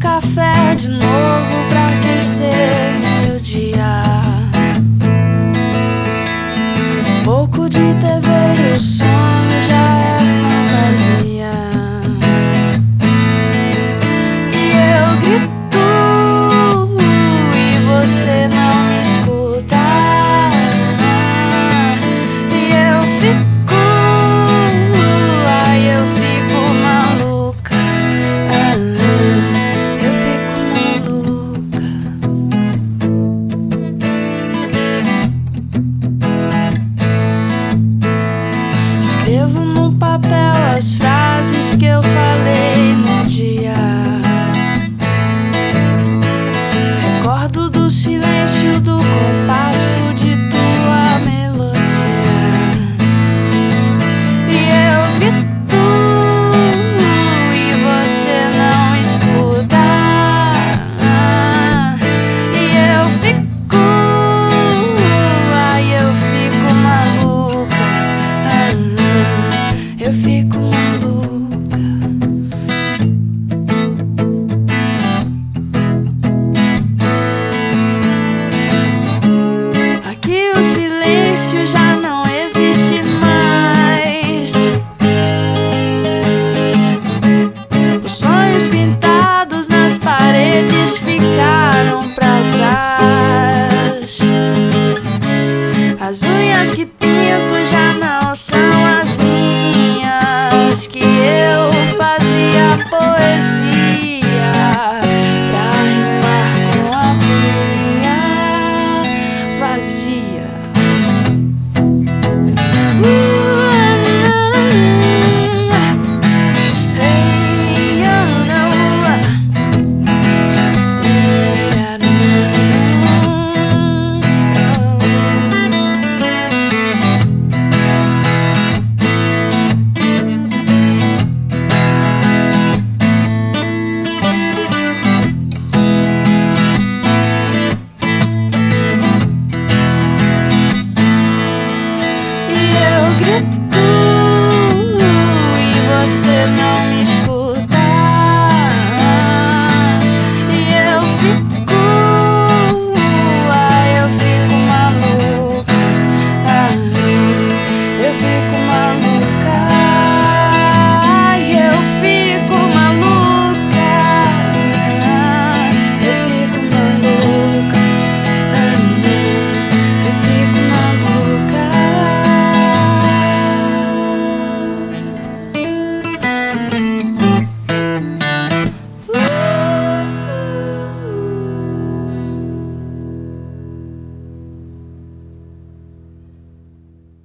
café de novo pra aquecer meu dia. Um pouco de TV e o sonho já é fantasia. E eu grito e você não me escuta. E eu fico, ai eu fico maluca. Eu fico maluca. Escrevo no papel as frases que eu falei no dia. Recordo do silêncio, do compasso de tua melodia. E eu grito e você não escuta. E eu fico, ai eu fico maluca. Eu fico maluca. Aqui o silêncio já não existe mais. Os sonhos pintados nas paredes ficaram pra trás. As unhas que pinto já não são as minhas, que eu fazia poesia pra rimar com a minha vazia. Hey, you know. E eu grito e você não